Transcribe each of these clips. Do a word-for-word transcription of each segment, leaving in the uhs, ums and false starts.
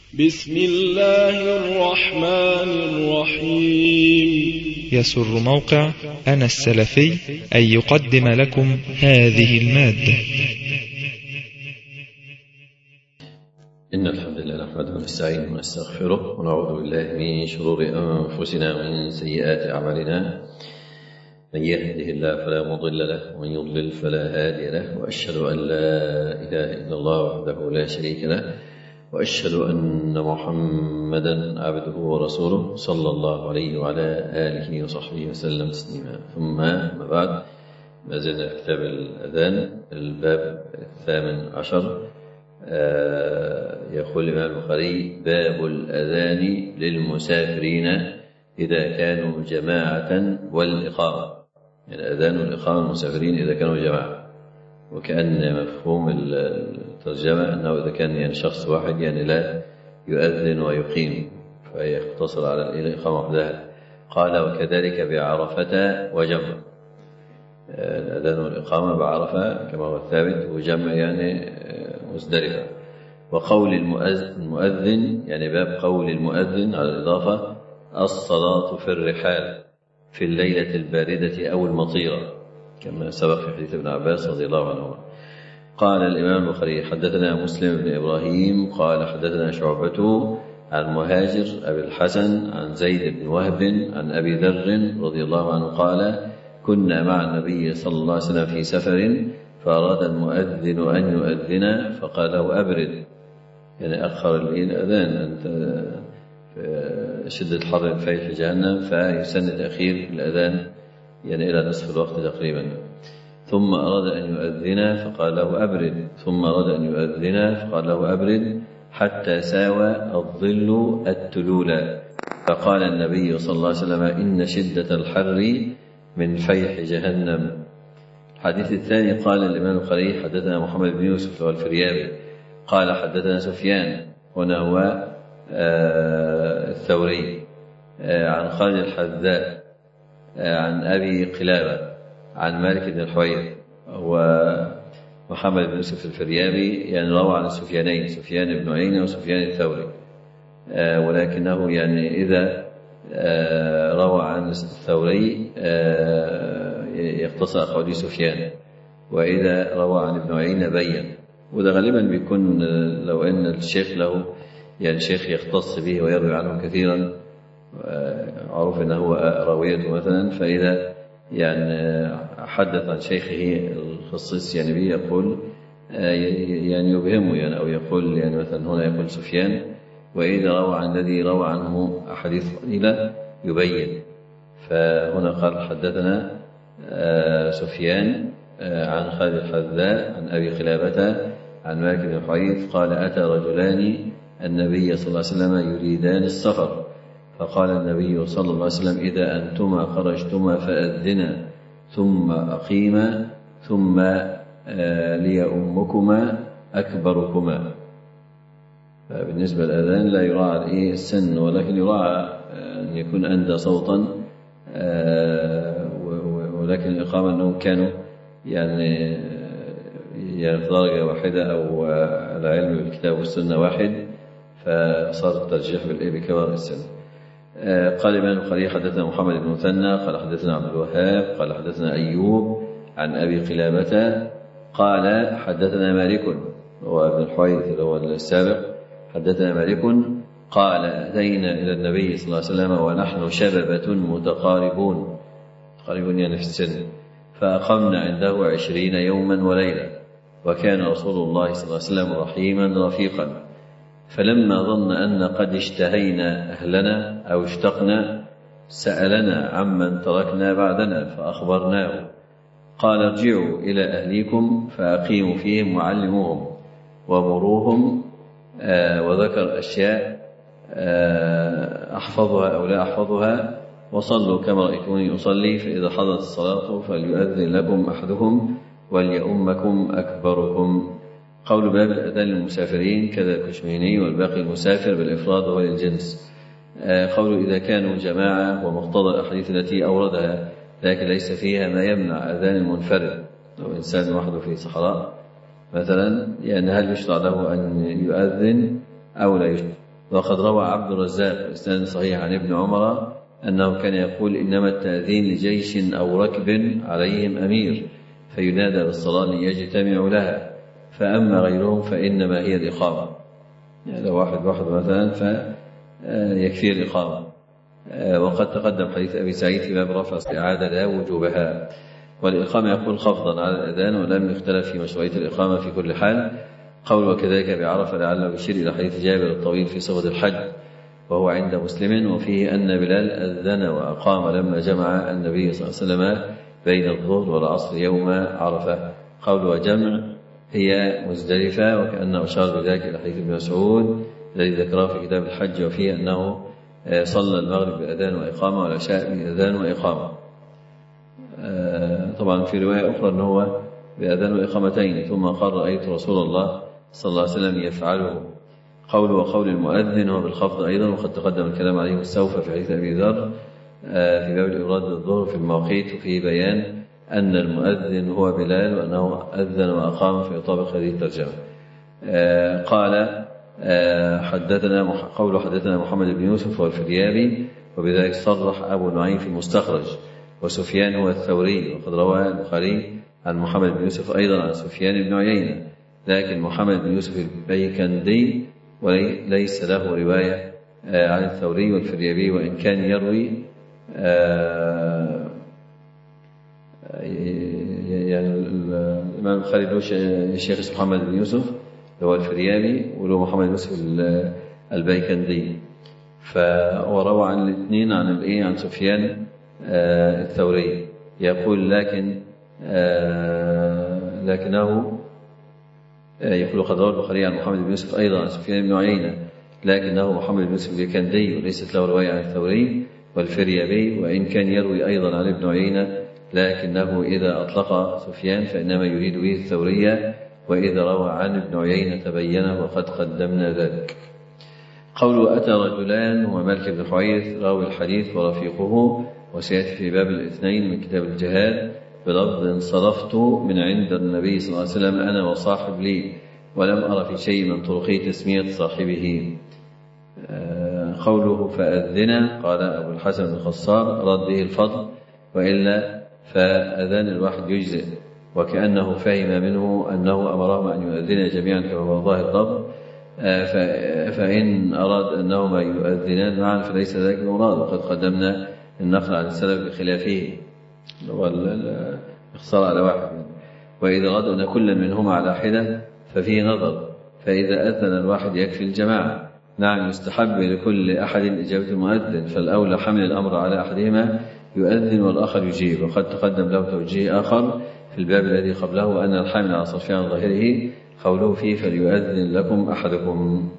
بسم الله الرحمن الرحيم. يسر موقع أنا السلفي أن يقدم لكم هذه المادة. إن الحمد لله نحمده ونستعينه ونستغفره ونعوذ بالله من شرور أنفسنا ومن سيئات أعمالنا. من يهده الله فلا مضل له ومن يضلل فلا هادي له، وأشهد أن لا إله إلا الله وحده لا شريك له، وأشهد أن محمدا عبده ورسوله صلى الله عليه وعلى آله وصحبه وسلم تسليما. ثم ما بعد، ما زلنا في كتاب الأذان الباب الثامن عشر. يقول الإمام البخاري: باب الأذان للمسافرين إذا كانوا جماعة والإقامة. يعني الأذان والإقامة المسافرين إذا كانوا جماعة، وكأن مفهوم الترجمة أنه إذا كان يعني شخص واحد يعني لا يؤذن ويقيم، فيقتصر على الإقامة وحدها. قال: وكذلك بعرفة وجمع. الأذان والإقامة بعرفة كما هو الثابت، وجمع يعني مزدلفة. وقول المؤذن يعني باب قول المؤذن على الإضافة: الصلاة في الرحال في الليلة الباردة أو المطيرة، كما سبق في حديث ابن عباس رضي الله عنه. قال الإمام البخاري: حدثنا مسلم بن إبراهيم قال حدثنا شعبة عن مهاجر أبي الحسن عن زيد بن وهب عن أبي ذر رضي الله عنه قال: كنا مع النبي صلى الله عليه وسلم في سفر، فأراد المؤذن أن يؤذن فقال له: أبرد، يعني أخر الأذان، أنت شدة حر في جهنم، فيسن تأخير الأذان يعني إلى نصف الوقت تقريبا. ثم أراد أن يؤذن فقال له: أبرد، ثم أراد أن يؤذن فقال له: أبرد، حتى ساوى الظل التلول. فقال النبي صلى الله عليه وسلم: إن شدة الحر من فيح جهنم. الحديث الثاني قال الإمام البخاري: حدثنا محمد بن يوسف والفريابي قال حدثنا سفيان، هنا هو آه الثوري، آه عن خالد الحذاء آه عن أبي قلابة عن مالك بن الحويرث. ومحمد بن يوسف الفريابي يعني روى عن سفيانين، سفيان بن عيينة وسفيان الثوري، آه ولكنه يعني إذا آه روى عن الثوري آه يختصر أقوال سفيان، وإذا روى عن ابن عيينة بين. وده غالبا بيكون لو أن الشيخ له يعني شيخ يختص به ويروي عنه كثيرا، عرف أنه هو راويته مثلا، فإذا يعني حدث عن شيخه الخصيص يعني به يقول يعني يبهمه يعني، أو يقول يعني مثلا هنا يقول سفيان، وإذا روى عن الذي روى عنه أحاديث قليلة يبين. فهنا قال: حدثنا سفيان عن خالد الحذاء عن أبي قلابة عن مالك بن الحويرث قال: أتى رجلان النبي صلى الله عليه وسلم يريدان السفر، فقال النبي صلى الله عليه وسلم: إذا أنتما خرجتما فأذنا ثم أقيما ثم ليؤمكما أكبركما. فبالنسبة للأذان لا يراعى السن، ولكن يراعى أن يكون أندى صوتا، ولكن الإقامة أنهم كانوا يعني يعني درجة واحدة أو العلم بالكتاب والسنة واحد، فصار الترجيح بكبار السن. قال الإمام البخاري: حدثنا محمد بن مثنى قال حدثنا عبد الوهاب قال حدثنا أيوب عن أبي قلابة قال حدثنا مالك، هو ابن الحويرث اللي هو السابق، حدثنا مالك قال: أتينا إلى النبي صلى الله عليه وسلم ونحن شببة متقاربون، قريبون يعني في السن، فأقمنا عنده عشرين يوما وليلة، وكان رسول الله صلى الله عليه وسلم رحيما رفيقا. فلما ظن أن قد اشتهينا أهلنا أو اشتقنا سألنا عمن تركنا بعدنا فأخبرناه، قال: ارجعوا إلى أهليكم فأقيموا فيهم وعلموهم ومروهم، آه وذكر أشياء آه أحفظها أو لا أحفظها، وصلوا كما رأيتوني أصلي، فإذا حضرت الصلاة فليؤذن لكم أحدكم وليؤمكم أكبركم. قول باب الأذان للمسافرين كذا الكشميني، والباقي المسافر بالإفراد وهو للجنس. قول إذا كانوا جماعة ومقتضى الأحاديث التي أوردها، لكن ليس فيها ما يمنع أذان المنفرد. لو إنسان وحده في صحراء مثلا، يعني هل يشرع له أن يؤذن أو لا يشرع؟ وقد روى عبد الرزاق بإسناد صحيح عن ابن عمر أنه كان يقول إنما التأذين لجيش أو ركب عليهم أمير فينادى بالصلاة ليجتمعوا لها، فأما غيرهم فإنما هي الإقامة. يعني لو واحد واحد مثلا فيكفي الإقامة. وقد تقدم حديث أبي سعيد في باب رفع الإعادة لا وجوبها. والإقامة يقول خفضا على الأذان، ولم يختلف في مشروعية الإقامة في كل حال. قول وكذلك بعرفة لعله يشير إلى حديث جابر الطويل في صفة الحج وهو عند مسلم، وفيه أن بلال أذن وأقام لما جمع النبي صلى الله عليه وسلم بين الظهر والعصر يوم عرفة. قول وجمع هي مزدلفة، وكأنه أشار بذلك إلى حديث ابن مسعود الذي ذكره في كتاب الحج، وفيه أنه صلى المغرب بأذان وإقامة والعشاء بأذان وإقامة. طبعا في رواية أخرى أنه هو بأذان وإقامتين، ثم قال رأيت رسول الله صلى الله عليه وسلم يفعله. قول وقول المؤذن هو بالخفض أيضا، وقد تقدم الكلام عليه السوف في حديث أبي ذر في باب الإبراد بالظهر في المواقيت، وفي بيان أن المؤذن هو بلال وأنه أذن وأقام في يطابق هذه الترجمة. قال حدثنا قول حدثنا محمد بن يوسف والفريابي، وبذلك صرح أبو نعيم في المستخرج، وسفيان هو الثوري، وقد روى البخاري عن محمد بن يوسف أيضا عن سفيان بن عيينة، لكن محمد بن يوسف البيكندي وليس له رواية عن الثوري والفريابي، وإن كان يروي يعني الإمام البخاري له الشيخ محمد بن يوسف هو الفريابي، وله محمد بن يوسف البيكندي، فروى عن الاثنين عن الايه عن سفيان الثوري. يقول لكن لكنه يقول قد روى البخاري عن محمد بن يوسف أيضا عن سفيان بن عيينة، لكنه محمد بن يوسف البيكندي وليست له رواية عن الثوري والفريابي، وإن كان يروي أيضا عن ابن عيينة، لكنه إذا أطلق سفيان فإنما يريد به الثورية، وإذا روى عن ابن عيينة تبينه، وقد قدمنا ذلك. قول أتى رجلان هو مالك بن حويرث راوي الحديث ورفيقه، وسيأتي في باب الاثنين من كتاب الجهاد بلفظ انصرفت من عند النبي صلى الله عليه وسلم أنا وصاحب لي، ولم أرى في شيء من طرقه تسمية صاحبه. قوله فأذنا قال أبو الحسن بن خصار رد به الفضل، وإلا فأذان الواحد يجزئ، وكأنه فهم منه أنه أمرهم أن يؤذن جميعا كما هو ظاهر الضبط، فإن أراد أنهما يؤذنان معا فليس ذلك المراد، وقد قدمنا النقل عن السلف بخلافه والاختصار على واحد. وإذا أراد أن كل منهما على حدة ففيه نظر، فإذا أذن الواحد يكفي الجماعة. نعم يستحب لكل أحد إجابة المؤذن، فالأولى حمل الأمر على أحدهما يؤذن والآخر يجيب، وقد تقدم له توجيه آخر في الباب الذي قبله أن الحامل على صرفها ظاهره قوله فيه فليؤذن لكم أحدكم.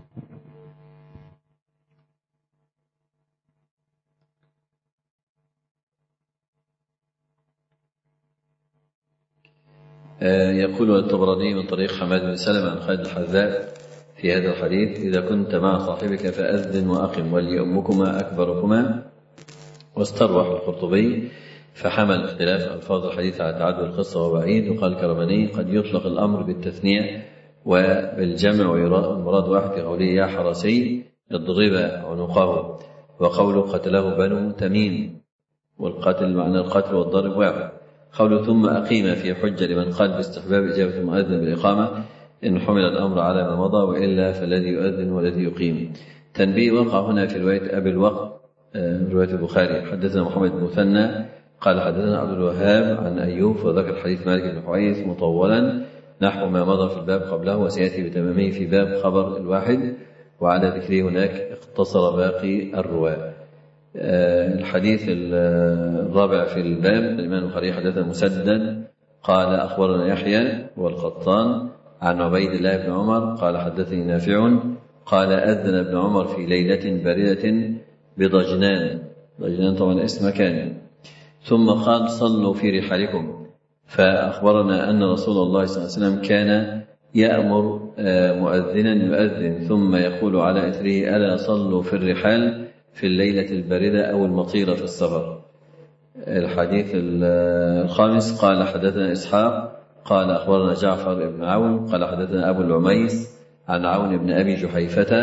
يقول الطبراني من طريق حماد بن سلمة عن خالد الحذاء في هذا الحديث إذا كنت مع صاحبك فأذن وأقم وليؤمكما أكبركما. واستروح القرطبي فحمل اختلاف ألفاظ الحديث على تعدد القصة وبعيد، وقال كرماني قد يطلق الأمر بالتثنية وبالجمع والمراد واحد في قوله يا حرسي اضرب عنقه، وقوله قتله بنو تميم، والقتل معنى القتل والضرب واحد. قوله ثم أقيم في حجة لمن قال باستحباب إجابة المؤذن بالإقامة إن حمل الأمر على ما مضى، وإلا فالذي يؤذن والذي يقيم. تنبيه وقع هنا في رواية أبي الوقت رواية البخاري حدثنا محمد بن مثنى قال حدثنا عبد الوهاب عن أيوب، وذكر حديث مالك بن حويرث مطولا نحو ما مضى في الباب قبله، وسيأتي بتمامه في باب خبر الواحد، وعلى ذكره هناك اقتصر باقي الرواة. الحديث الرابع في الباب الإمام البخاري حدثنا مسدد قال أخبرنا يحيى والقطان عن عبيد الله بن عمر قال حدثني نافع قال أذن ابن عمر في ليلة باردة بضجنان، ضجنان طبعا اسم مكان، ثم قال صلوا في رحالكم، فأخبرنا أن رسول الله صلى الله عليه وسلم كان يأمر مؤذنا يؤذن ثم يقول على إثره ألا صلوا في الرحال في الليلة الباردة أو المطيرة في السفر. الحديث الخامس قال حدثنا إسحاق قال أخبرنا جعفر بن عون قال حدثنا أبو العميس عن عون بن أبي جحيفة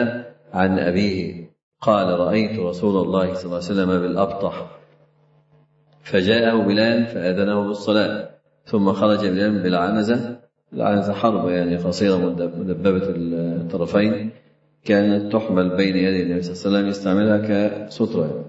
عن أبيه قال رأيت رسول الله صلى الله عليه وسلم بالأبطح فجاءه بلال فآذنه بالصلاة ثم خرج بلال بالعنزة. العنزة حرب يعني قصيرة مدببة الطرفين كانت تحمل بين يدي النبي صلى الله عليه وسلم يستعملها كسترة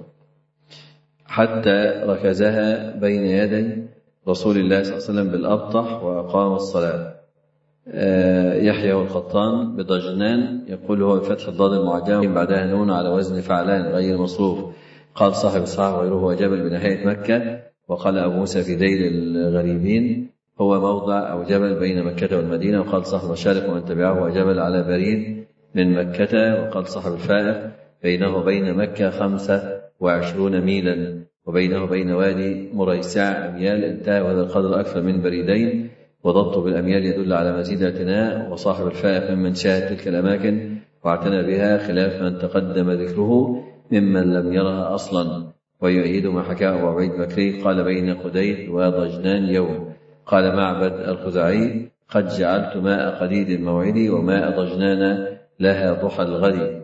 حتى ركزها بين يدي رسول الله صلى الله عليه وسلم بالأبطح وأقام الصلاة. يحيى القطان بضجنان يقول هو بفتح الضاد المعجم بعدها نون على وزن فعلان غير مصروف. قال صاحب الصحاح وغيره هو جبل بنهاية مكة. وقال أبو موسى في ذيل الغريبين هو موضع أو جبل بين مكة والمدينة. وقال صاحب المشارق ومن تبعه هو جبل على بريد من مكة. وقال صاحب الفائق بينه وبين مكة خمسة وعشرون ميلا وبينه وبين وادي مريسع أميال انتهى وهذا القدر أكثر من بريدين وضبطه بالأميال يدل على مزيد اعتناء. وصاحب الفائق ممن شاهد تلك الأماكن واعتنى بها خلاف من تقدم ذكره ممن لم يرها أصلا. ويؤيد ما حكاه أبو عبيد بكري قال بين قديد وضجنان يوم. قال معبد الخزاعي قد جعلت ماء قديد موعدي وماء ضجنان لها ضحى الغد.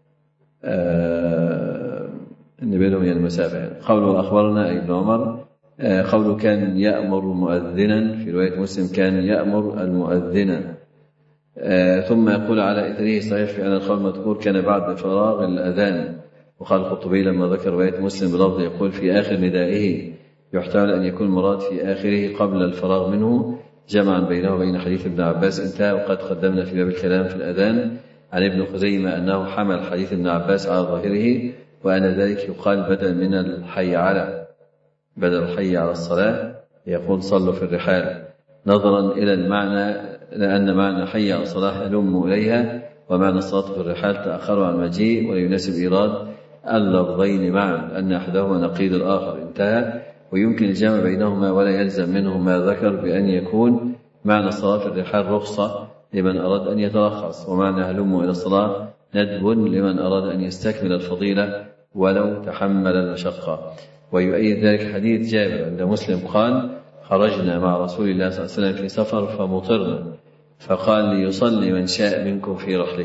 آه بينهم يعني المسافة يعني. قوله أخبرنا ابن عمر آه قوله كان يأمر مؤذنا في رواية مسلم كان يأمر المؤذن. آه ثم يقول على إثره صحيح في أن القول المذكور كان بعد فراغ الأذان. وقال القطبي لما ذكر رواية مسلم بلفظ يقول في آخر ندائه يحتمل أن يكون مراد في آخره قبل الفراغ منه جمعا بينه وبين حديث ابن عباس انتهى. وقد قدمنا في باب الكلام في الأذان عن ابن خزيمة أنه حمل حديث ابن عباس على ظاهره وأن ذلك يقال بدل من الحي على بدل الحي على الصلاة يقول صلوا في الرحال نظرا إلى المعنى لأن معنى حي على الصلاة يلم إليها ومعنى الصلاة في الرحال تأخروا عن المجيء ويناسب إيراد اللفظين معا أن أحدهما نقيض الآخر انتهى. ويمكن الجمع بينهما ولا يلزم منه ما ذكر بأن يكون معنى الصلاة في الرحال رخصة لمن أراد أن يترخص ومعنى هلم إلى الصلاة ندب لمن أراد أن يستكمل الفضيلة ولو تحمل المشقة. ويؤيد ذلك حديث جابر عند مسلم قال خرجنا مع رسول الله صلى الله عليه وسلم في سفر فمطرنا فقال ليصلي من شاء منكم في رحله.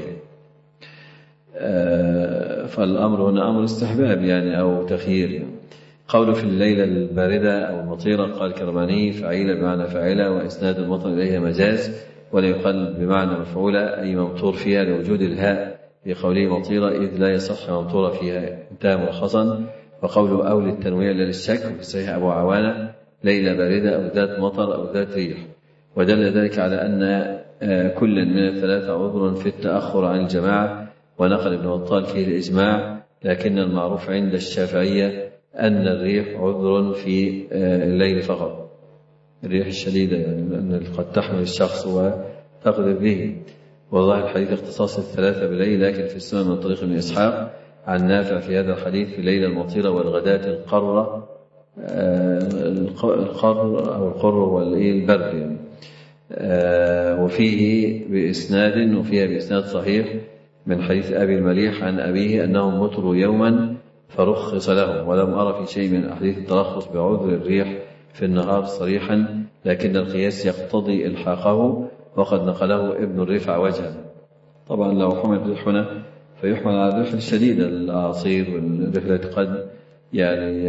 فالأمر هنا أمر استحباب يعني أو تخيير يعني. قوله في الليلة الباردة أو المطيرة قال كرماني فعيلة بمعنى فاعلة وإسناد المطر إليها مجاز ولا يقال بمعنى مفعولة أي ممطور فيها لوجود الهاء في قوله مطيرة إذ لا يصح ممطورة فيها انتهى ملخصا. وقوله أو للتنويع للشك في صحيح أبو عوانة ليلة باردة أو ذات مطر أو ذات ريح. ودل ذلك على أن كل من الثلاثة عذر في التأخر عن الجماعة ونقل ابن بطال فيه الإجماع. لكن المعروف عند الشافعية أن الريح عذر في الليل فقط الريح الشديدة يعني لأن قد تحمل الشخص وتقدر به. والله الحديث اختصاص الثلاثة بالليل لكن في السنة من طريق ابن إسحاق عن نافع في هذا الحديث في الليلة المطيرة والغداة القرة القر أو القر والبرد يعني. وفيه بإسناد وفيها بإسناد صحيح من حديث أبي المليح عن أبيه أنهم مطروا يوما فرخص لهم ولم أرى في شيء من أحاديث الترخص بعذر الريح في النهار صريحا لكن القياس يقتضي إلحاقه وقد نقله ابن الرفع وجها. طبعا لو حمل الريح هنا فيحمل على الريح الشديدة الأعاصير والريح التي قد يعني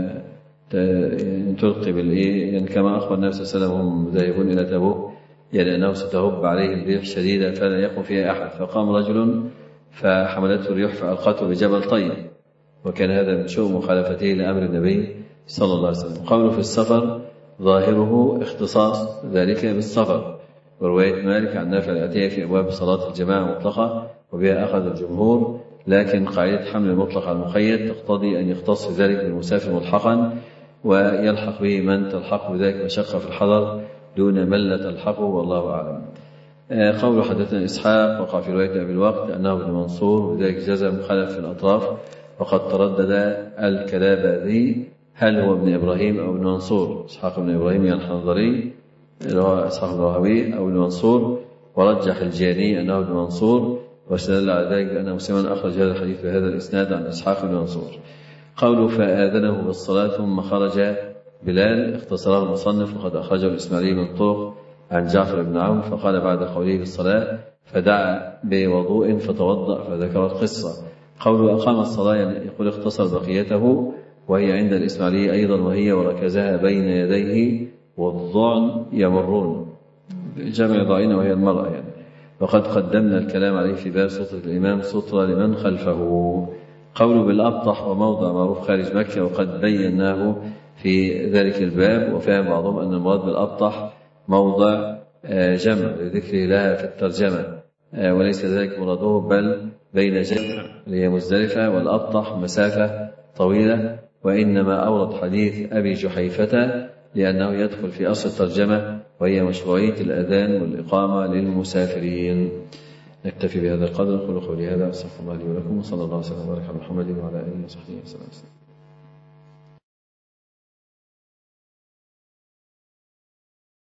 تلقي بالإيه يعني كما أخبر النبي صلى الله عليه وسلم هم ذاهبون إلى تبوك يعني أنه ستهب عليهم ريح شديدة فلا يقوم فيها أحد فقام رجل فحملته الريح فألقته بجبل طيب وكان هذا من شؤم مخالفته لأمر النبي صلى الله عليه وسلم. قوله في السفر ظاهره اختصاص ذلك بالسفر. ورواية مالك عن نافع الآتية في أبواب صلاة الجماعة مطلقة وبها أخذ الجمهور لكن قاعدة حمل المطلق على المقيد تقتضي أن يختص ذلك بالمسافر ملحقا ويلحق به من تلحق بذلك مشقة في الحضر دون من لا تلحقه والله أعلم. قول حدثنا إسحاق وقع في رواية أبي الوقت أنه ابن منصور وذلك جزم خلف في الأطراف وقد تردد الكلابذي هل هو ابن إبراهيم أو ابن منصور إسحاق ابن إبراهيم الحنظري اللي هو إسحاق الراهوي أو ابن منصور ورجح الجاني أنه ابن منصور واستدل على ذلك بأن مسلما أخرج هذا الحديث بهذا الإسناد عن إسحاق بن منصور. قوله فآذنه بالصلاة ثم خرج بلال اختصره المصنف وقد أخرجه الإسماعيلي من طرق عن جعفر بن عون فقال بعد قوله بالصلاة فدعا بوضوء فتوضأ فذكر القصة. قوله أقام الصلاة يقول اختصر بقيته، وهي عند الإسماعيلي أيضا، وهي وركزها بين يديه والضعن يمرون، جمع ضعين وهي المرأة يعني. وقد قدمنا الكلام عليه في باب سترة الإمام سترة لمن خلفه. قوله بالأبطح وموضع معروف خارج مكة، وقد بيناه في ذلك الباب. وفهم بعضهم أن المراد بالأبطح موضع جمع لذكر لها في الترجمة، وليس ذلك مراده، بل بين جمع اللي هي مزدلفة والأبطح مسافة طويلة. وإنما أورد حديث أبي جحيفة لأنه يدخل في أصل الترجمة، وهي مشروعية الأذان والإقامة للمسافرين. نكتفي بهذا القدر. قولوا قولي هذا، أستغفر الله لي ولكم، وصلى الله وسلم وبارك على محمد وعلى آله وصحبه وسلم.